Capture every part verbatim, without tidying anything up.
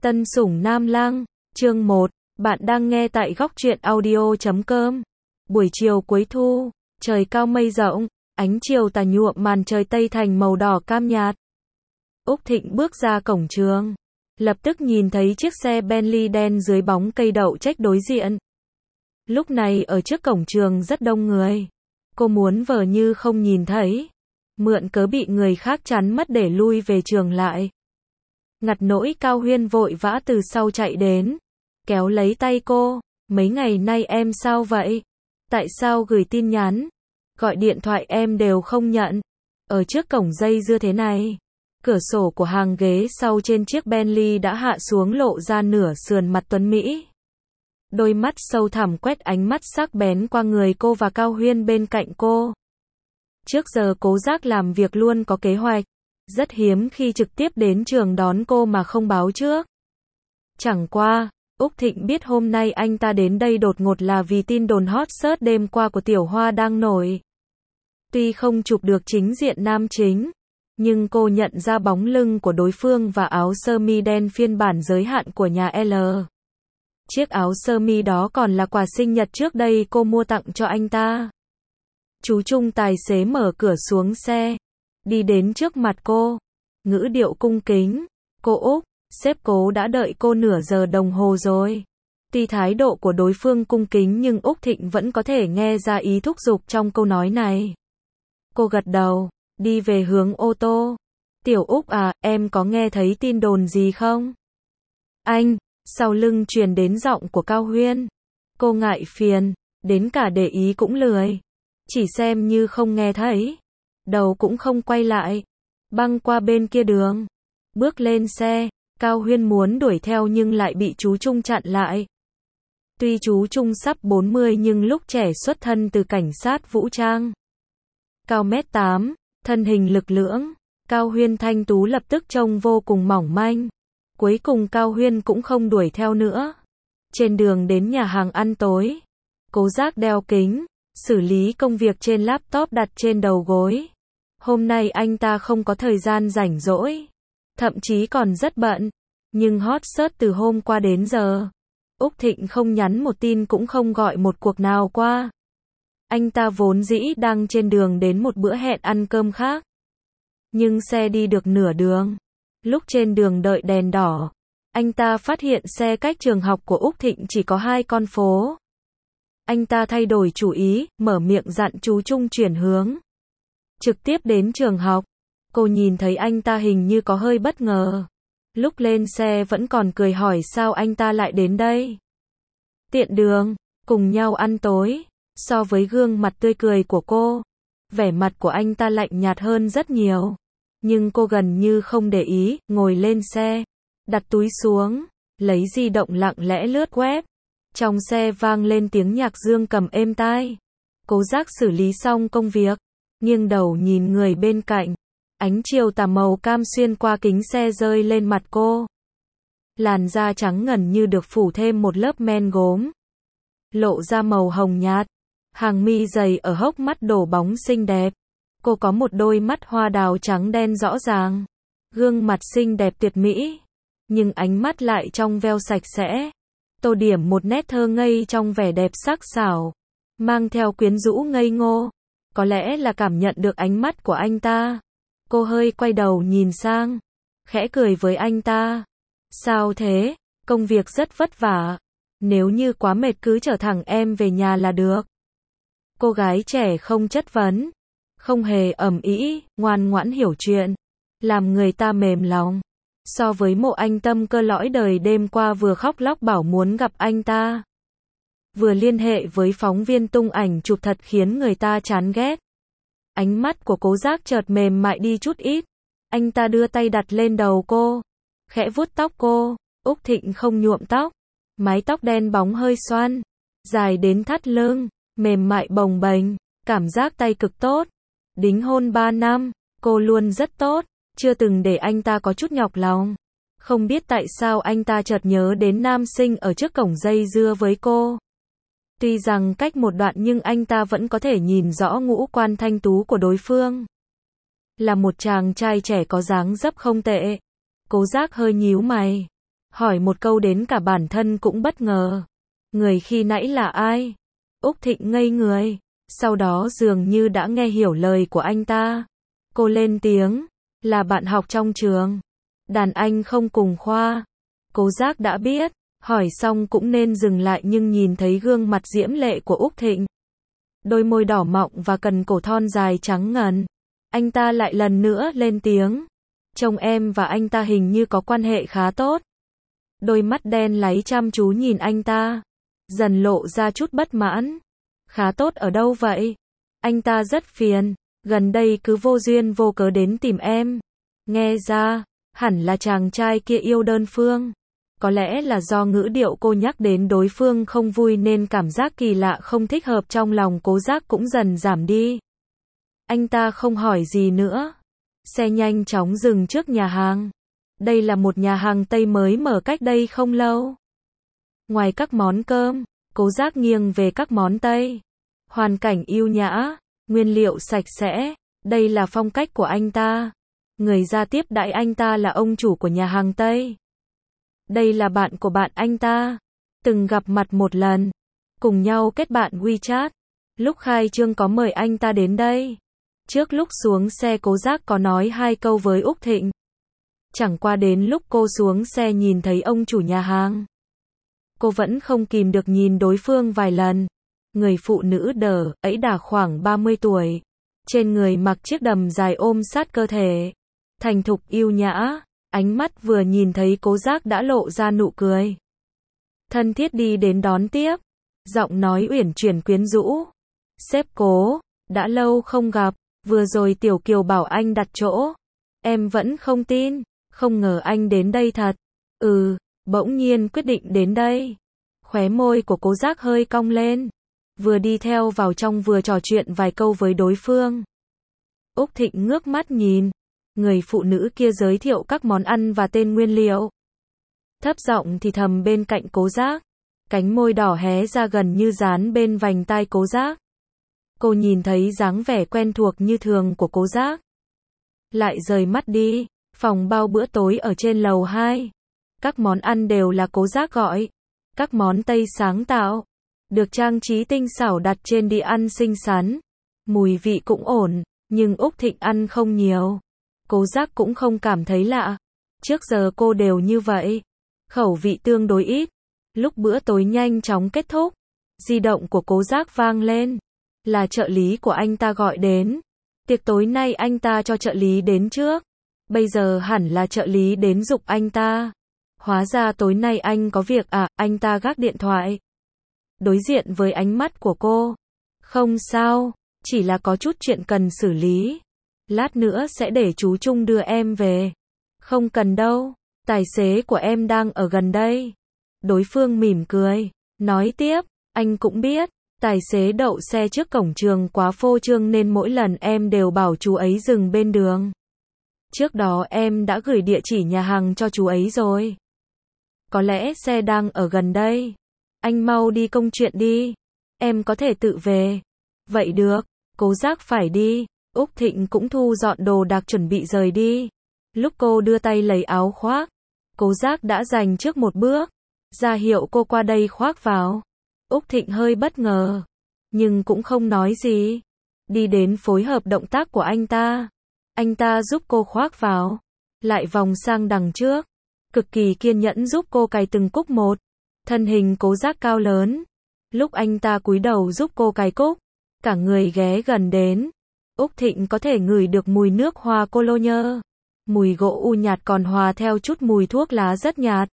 Tân Sủng Nam Lang, chương một, bạn đang nghe tại góc truyện audio chấm com. Buổi chiều cuối thu, trời cao mây rộng, ánh chiều tà nhuộm màn trời Tây thành màu đỏ cam nhạt. Úc Thịnh bước ra cổng trường, lập tức nhìn thấy chiếc xe Bentley đen dưới bóng cây đậu trách đối diện. Lúc này ở trước cổng trường rất đông người. Cô muốn vờ như không nhìn thấy, mượn cớ bị người khác chắn mất để lui về trường lại. Ngặt nỗi Cao Huyên vội vã từ sau chạy đến, kéo lấy tay cô, mấy ngày nay em sao vậy? Tại sao gửi tin nhắn, gọi điện thoại em đều không nhận? Ở trước cổng dây dưa thế này, cửa sổ của hàng ghế sau trên chiếc Bentley đã hạ xuống lộ ra nửa sườn mặt tuấn Mỹ. Đôi mắt sâu thẳm quét ánh mắt sắc bén qua người cô và Cao Huyên bên cạnh cô. Trước giờ Cố Giác làm việc luôn có kế hoạch, rất hiếm khi trực tiếp đến trường đón cô mà không báo trước. Chẳng qua, Úc Thịnh biết hôm nay anh ta đến đây đột ngột là vì tin đồn hot search đêm qua của Tiểu Hoa đang nổi. Tuy không chụp được chính diện nam chính, nhưng cô nhận ra bóng lưng của đối phương và áo sơ mi đen phiên bản giới hạn của nhà L. Chiếc áo sơ mi đó còn là quà sinh nhật trước đây cô mua tặng cho anh ta. Chú Trung tài xế mở cửa xuống xe, đi đến trước mặt cô, ngữ điệu cung kính, cô Úc, sếp Cố đã đợi cô nửa giờ đồng hồ rồi. Tuy thái độ của đối phương cung kính nhưng Úc Thịnh vẫn có thể nghe ra ý thúc giục trong câu nói này. Cô gật đầu, đi về hướng ô tô. Tiểu Úc à, em có nghe thấy tin đồn gì không? Anh, sau lưng truyền đến giọng của Cao Huyên. Cô ngại phiền, đến cả để ý cũng lười. Chỉ xem như không nghe thấy. Đầu cũng không quay lại. Băng qua bên kia đường. Bước lên xe, Cao Huyên muốn đuổi theo nhưng lại bị chú Trung chặn lại. Tuy chú Trung sắp bốn mươi nhưng lúc trẻ xuất thân từ cảnh sát vũ trang. Cao mét tám, thân hình lực lưỡng, Cao Huyên thanh tú lập tức trông vô cùng mỏng manh. Cuối cùng Cao Huyên cũng không đuổi theo nữa. Trên đường đến nhà hàng ăn tối, Cố Giác đeo kính, xử lý công việc trên laptop đặt trên đầu gối. Hôm nay anh ta không có thời gian rảnh rỗi, thậm chí còn rất bận, nhưng hot search từ hôm qua đến giờ, Úc Thịnh không nhắn một tin cũng không gọi một cuộc nào qua. Anh ta vốn dĩ đang trên đường đến một bữa hẹn ăn cơm khác. Nhưng xe đi được nửa đường, lúc trên đường đợi đèn đỏ, anh ta phát hiện xe cách trường học của Úc Thịnh chỉ có hai con phố. Anh ta thay đổi chủ ý, mở miệng dặn chú Trung chuyển hướng. Trực tiếp đến trường học. Cô nhìn thấy anh ta hình như có hơi bất ngờ. Lúc lên xe vẫn còn cười hỏi sao anh ta lại đến đây. Tiện đường, cùng nhau ăn tối. So với gương mặt tươi cười của cô, vẻ mặt của anh ta lạnh nhạt hơn rất nhiều. Nhưng cô gần như không để ý, ngồi lên xe, đặt túi xuống, lấy di động lặng lẽ lướt web. Trong xe vang lên tiếng nhạc dương cầm êm tai. Cố Giác xử lý xong công việc, nghiêng đầu nhìn người bên cạnh. Ánh chiều tà màu cam xuyên qua kính xe rơi lên mặt cô. Làn da trắng ngần như được phủ thêm một lớp men gốm, lộ ra màu hồng nhạt. Hàng mi dày ở hốc mắt đổ bóng xinh đẹp. Cô có một đôi mắt hoa đào trắng đen rõ ràng. Gương mặt xinh đẹp tuyệt mỹ, nhưng ánh mắt lại trong veo sạch sẽ. Tô điểm một nét thơ ngây trong vẻ đẹp sắc sảo, mang theo quyến rũ ngây ngô. Có lẽ là cảm nhận được ánh mắt của anh ta, cô hơi quay đầu nhìn sang, khẽ cười với anh ta. Sao thế, công việc rất vất vả. Nếu như quá mệt cứ chở thẳng em về nhà là được. Cô gái trẻ không chất vấn, không hề ầm ĩ, ngoan ngoãn hiểu chuyện, làm người ta mềm lòng. So với Mộ Anh Tâm cơ lõi đời đêm qua vừa khóc lóc bảo muốn gặp anh ta, vừa liên hệ với phóng viên tung ảnh chụp thật khiến người ta chán ghét. Ánh mắt của Cố Giác chợt mềm mại đi chút ít. Anh ta đưa tay đặt lên đầu cô, khẽ vuốt tóc cô. Úc Thịnh không nhuộm tóc, mái tóc đen bóng hơi xoăn, dài đến thắt lưng, mềm mại bồng bềnh, cảm giác tay cực tốt. Đính hôn ba năm, cô luôn rất tốt, chưa từng để anh ta có chút nhọc lòng. Không biết tại sao anh ta chợt nhớ đến nam sinh ở trước cổng dây dưa với cô. Tuy rằng cách một đoạn nhưng anh ta vẫn có thể nhìn rõ ngũ quan thanh tú của đối phương. Là một chàng trai trẻ có dáng dấp không tệ. Cố Giác hơi nhíu mày, hỏi một câu đến cả bản thân cũng bất ngờ. Người khi nãy là ai? Úc Thịnh ngây người, sau đó dường như đã nghe hiểu lời của anh ta. Cô lên tiếng, là bạn học trong trường. Đàn anh không cùng khoa. Cố Giác đã biết, hỏi xong cũng nên dừng lại nhưng nhìn thấy gương mặt diễm lệ của Úc Thịnh. Đôi môi đỏ mọng và cần cổ thon dài trắng ngần. Anh ta lại lần nữa lên tiếng. Chồng em và anh ta hình như có quan hệ khá tốt. Đôi mắt đen láy chăm chú nhìn anh ta, dần lộ ra chút bất mãn. Khá tốt ở đâu vậy? Anh ta rất phiền, gần đây cứ vô duyên vô cớ đến tìm em. Nghe ra, hẳn là chàng trai kia yêu đơn phương. Có lẽ là do ngữ điệu cô nhắc đến đối phương không vui nên cảm giác kỳ lạ không thích hợp trong lòng Cố Giác cũng dần giảm đi. Anh ta không hỏi gì nữa. Xe nhanh chóng dừng trước nhà hàng. Đây là một nhà hàng Tây mới mở cách đây không lâu. Ngoài các món cơm, Cố Giác nghiêng về các món Tây. Hoàn cảnh yêu nhã, nguyên liệu sạch sẽ, đây là phong cách của anh ta. Người ra tiếp đãi anh ta là ông chủ của nhà hàng Tây. Đây là bạn của bạn anh ta, từng gặp mặt một lần, cùng nhau kết bạn WeChat. Lúc khai trương có mời anh ta đến đây. Trước lúc xuống xe Cố Giác có nói hai câu với Úc Thịnh. Chẳng qua đến lúc cô xuống xe nhìn thấy ông chủ nhà hàng, cô vẫn không kìm được nhìn đối phương vài lần. Người phụ nữ đờ, ấy đà khoảng ba mươi tuổi. Trên người mặc chiếc đầm dài ôm sát cơ thể. Thành thục yêu nhã, ánh mắt vừa nhìn thấy Cố Giác đã lộ ra nụ cười. Thân thiết đi đến đón tiếp. Giọng nói uyển chuyển quyến rũ. Sếp Cố, đã lâu không gặp, vừa rồi Tiểu Kiều bảo anh đặt chỗ. Em vẫn không tin, không ngờ anh đến đây thật. Ừ, bỗng nhiên quyết định đến đây. Khóe môi của Cố Giác hơi cong lên. Vừa đi theo vào trong vừa trò chuyện vài câu với đối phương. Úc Thịnh ngước mắt nhìn. Người phụ nữ kia giới thiệu các món ăn và tên nguyên liệu. Thấp giọng thì thầm bên cạnh Cố Giác. Cánh môi đỏ hé ra gần như dán bên vành tai Cố Giác. Cô nhìn thấy dáng vẻ quen thuộc như thường của Cố Giác. Lại rời mắt đi. Phòng bao bữa tối ở trên lầu hai. Các món ăn đều là Cố Giác gọi. Các món Tây sáng tạo. Được trang trí tinh xảo đặt trên đĩa ăn xinh xắn. Mùi vị cũng ổn, nhưng Úc Thịnh ăn không nhiều. Cố Giác cũng không cảm thấy lạ. Trước giờ cô đều như vậy. Khẩu vị tương đối ít. Lúc bữa tối nhanh chóng kết thúc, di động của Cố Giác vang lên. Là trợ lý của anh ta gọi đến. Tiệc tối nay anh ta cho trợ lý đến trước. Bây giờ hẳn là trợ lý đến giục anh ta. Hóa ra tối nay anh có việc à, anh ta gác điện thoại. Đối diện với ánh mắt của cô. Không sao, chỉ là có chút chuyện cần xử lý. Lát nữa sẽ để chú Trung đưa em về. Không cần đâu, tài xế của em đang ở gần đây. Đối phương mỉm cười, nói tiếp, anh cũng biết, tài xế đậu xe trước cổng trường quá phô trương nên mỗi lần em đều bảo chú ấy dừng bên đường. Trước đó em đã gửi địa chỉ nhà hàng cho chú ấy rồi. Có lẽ xe đang ở gần đây. Anh mau đi công chuyện đi. Em có thể tự về. Vậy được, Cố Giác phải đi. Úc Thịnh cũng thu dọn đồ đạc chuẩn bị rời đi. Lúc cô đưa tay lấy áo khoác, Cố Giác đã giành trước một bước, ra hiệu cô qua đây khoác vào. Úc Thịnh hơi bất ngờ, nhưng cũng không nói gì. Đi đến phối hợp động tác của anh ta. Anh ta giúp cô khoác vào, lại vòng sang đằng trước, cực kỳ kiên nhẫn giúp cô cài từng cúc một. Thân hình Cố Giác cao lớn. Lúc anh ta cúi đầu giúp cô cài cúc, cả người ghé gần đến. Úc Thịnh có thể ngửi được mùi nước hoa cologne. Mùi gỗ u nhạt còn hòa theo chút mùi thuốc lá rất nhạt.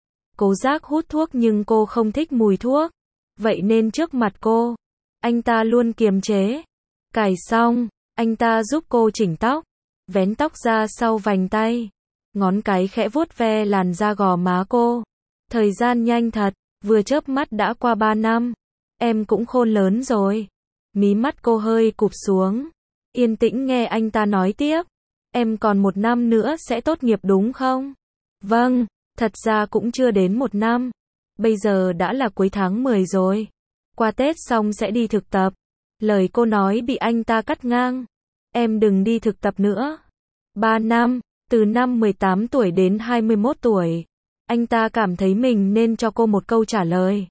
Cố Giác hút thuốc nhưng cô không thích mùi thuốc. Vậy nên trước mặt cô, anh ta luôn kiềm chế. Cài xong, anh ta giúp cô chỉnh tóc, vén tóc ra sau vành tay. Ngón cái khẽ vuốt ve làn da gò má cô. Thời gian nhanh thật, vừa chớp mắt đã qua ba năm. Em cũng khôn lớn rồi. Mí mắt cô hơi cụp xuống. Yên tĩnh nghe anh ta nói tiếp. Em còn một năm nữa sẽ tốt nghiệp đúng không? Vâng, thật ra cũng chưa đến một năm. Bây giờ đã là cuối tháng mười rồi. Qua Tết xong sẽ đi thực tập. Lời cô nói bị anh ta cắt ngang. Em đừng đi thực tập nữa. Ba năm, từ năm mười tám tuổi đến hai mươi mốt tuổi. Anh ta cảm thấy mình nên cho cô một câu trả lời.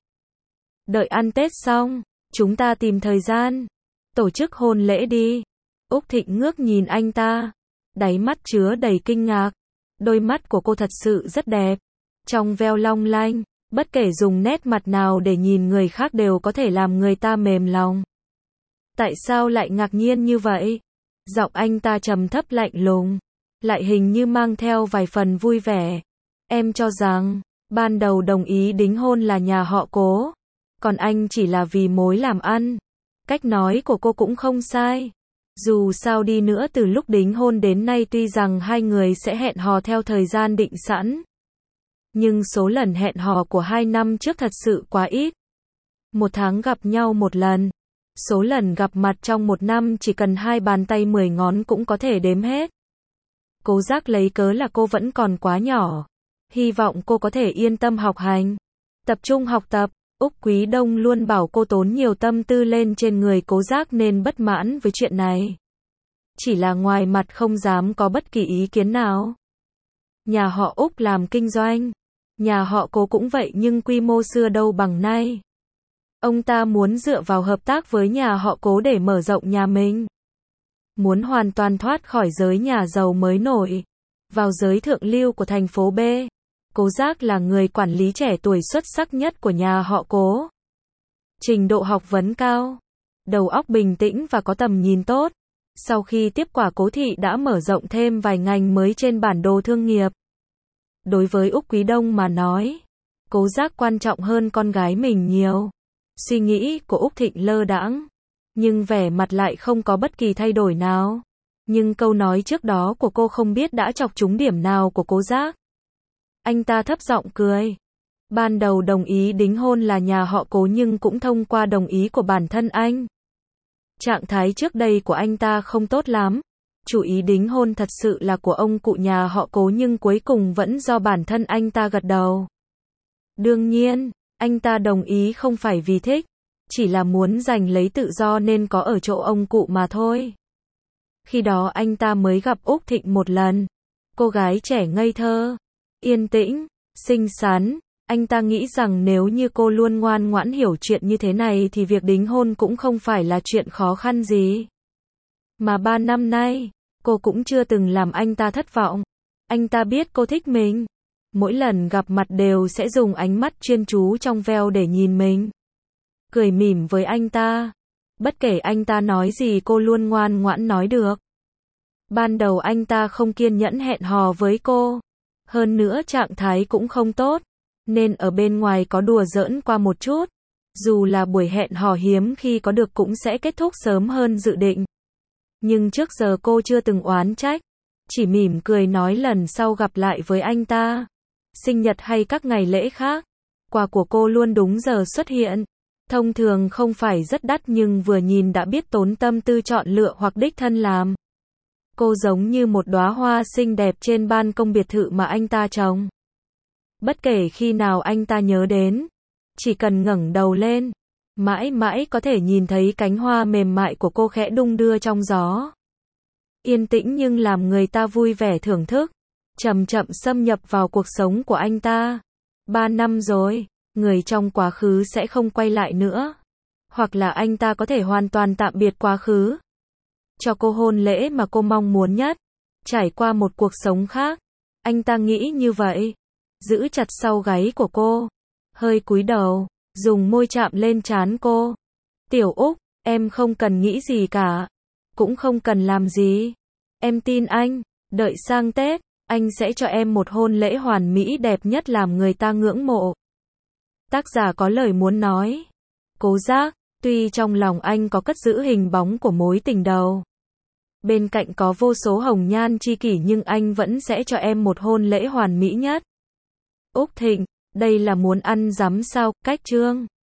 Đợi ăn Tết xong, chúng ta tìm thời gian, tổ chức hôn lễ đi. Úc Thịnh ngước nhìn anh ta, đáy mắt chứa đầy kinh ngạc. Đôi mắt của cô thật sự rất đẹp, trong veo long lanh, bất kể dùng nét mặt nào để nhìn người khác đều có thể làm người ta mềm lòng. Tại sao lại ngạc nhiên như vậy? Giọng anh ta trầm thấp lạnh lùng, lại hình như mang theo vài phần vui vẻ. Em cho rằng, ban đầu đồng ý đính hôn là nhà họ Cố, còn anh chỉ là vì mối làm ăn. Cách nói của cô cũng không sai. Dù sao đi nữa từ lúc đính hôn đến nay tuy rằng hai người sẽ hẹn hò theo thời gian định sẵn, nhưng số lần hẹn hò của hai năm trước thật sự quá ít. Một tháng gặp nhau một lần. Số lần gặp mặt trong một năm chỉ cần hai bàn tay mười ngón cũng có thể đếm hết. Cố Giác lấy cớ là cô vẫn còn quá nhỏ, hy vọng cô có thể yên tâm học hành, tập trung học tập. Úc Quý Đông luôn bảo cô tốn nhiều tâm tư lên trên người Cố Giác nên bất mãn với chuyện này. Chỉ là ngoài mặt không dám có bất kỳ ý kiến nào. Nhà họ Úc làm kinh doanh, nhà họ Cố cũng vậy nhưng quy mô xưa đâu bằng nay. Ông ta muốn dựa vào hợp tác với nhà họ Cố để mở rộng nhà mình. Muốn hoàn toàn thoát khỏi giới nhà giàu mới nổi, vào giới thượng lưu của thành phố B. Cố Giác là người quản lý trẻ tuổi xuất sắc nhất của nhà họ Cố. Trình độ học vấn cao, đầu óc bình tĩnh và có tầm nhìn tốt. Sau khi tiếp quả Cố thị đã mở rộng thêm vài ngành mới trên bản đồ thương nghiệp. Đối với Úc Quý Đông mà nói, Cố Giác quan trọng hơn con gái mình nhiều. Suy nghĩ của Úc Thịnh lơ đãng, nhưng vẻ mặt lại không có bất kỳ thay đổi nào. Nhưng câu nói trước đó của cô không biết đã chọc trúng điểm nào của Cố Giác. Anh ta thấp giọng cười. Ban đầu đồng ý đính hôn là nhà họ Cố nhưng cũng thông qua đồng ý của bản thân anh. Trạng thái trước đây của anh ta không tốt lắm. Chủ ý đính hôn thật sự là của ông cụ nhà họ Cố nhưng cuối cùng vẫn do bản thân anh ta gật đầu. Đương nhiên, anh ta đồng ý không phải vì thích, chỉ là muốn giành lấy tự do nên có ở chỗ ông cụ mà thôi. Khi đó anh ta mới gặp Úc Thịnh một lần. Cô gái trẻ ngây thơ, yên tĩnh, xinh xắn. Anh ta nghĩ rằng nếu như cô luôn ngoan ngoãn hiểu chuyện như thế này thì việc đính hôn cũng không phải là chuyện khó khăn gì. Mà ba năm nay, cô cũng chưa từng làm anh ta thất vọng. Anh ta biết cô thích mình. Mỗi lần gặp mặt đều sẽ dùng ánh mắt chuyên chú trong veo để nhìn mình. Cười mỉm với anh ta. Bất kể anh ta nói gì cô luôn ngoan ngoãn nói được. Ban đầu anh ta không kiên nhẫn hẹn hò với cô. Hơn nữa trạng thái cũng không tốt. Nên ở bên ngoài có đùa giỡn qua một chút. Dù là buổi hẹn hò hiếm khi có được cũng sẽ kết thúc sớm hơn dự định. Nhưng trước giờ cô chưa từng oán trách. Chỉ mỉm cười nói lần sau gặp lại với anh ta. Sinh nhật hay các ngày lễ khác, quà của cô luôn đúng giờ xuất hiện. Thông thường không phải rất đắt nhưng vừa nhìn đã biết tốn tâm tư chọn lựa hoặc đích thân làm. Cô giống như một đóa hoa xinh đẹp trên ban công biệt thự mà anh ta trồng. Bất kể khi nào anh ta nhớ đến, chỉ cần ngẩng đầu lên, mãi mãi có thể nhìn thấy cánh hoa mềm mại của cô khẽ đung đưa trong gió. Yên tĩnh nhưng làm người ta vui vẻ thưởng thức. Chậm chậm xâm nhập vào cuộc sống của anh ta. Ba năm rồi, người trong quá khứ sẽ không quay lại nữa. Hoặc là anh ta có thể hoàn toàn tạm biệt quá khứ. Cho cô hôn lễ mà cô mong muốn nhất. Trải qua một cuộc sống khác. Anh ta nghĩ như vậy. Giữ chặt sau gáy của cô. Hơi cúi đầu, dùng môi chạm lên trán cô. Tiểu Úc, em không cần nghĩ gì cả. Cũng không cần làm gì. Em tin anh, đợi sang Tết. Anh sẽ cho em một hôn lễ hoàn mỹ đẹp nhất làm người ta ngưỡng mộ. Tác giả có lời muốn nói. Cố Giác, tuy trong lòng anh có cất giữ hình bóng của mối tình đầu. Bên cạnh có vô số hồng nhan chi kỷ nhưng anh vẫn sẽ cho em một hôn lễ hoàn mỹ nhất. Úc Thịnh, đây là muốn ăn dắm sao, cách chương.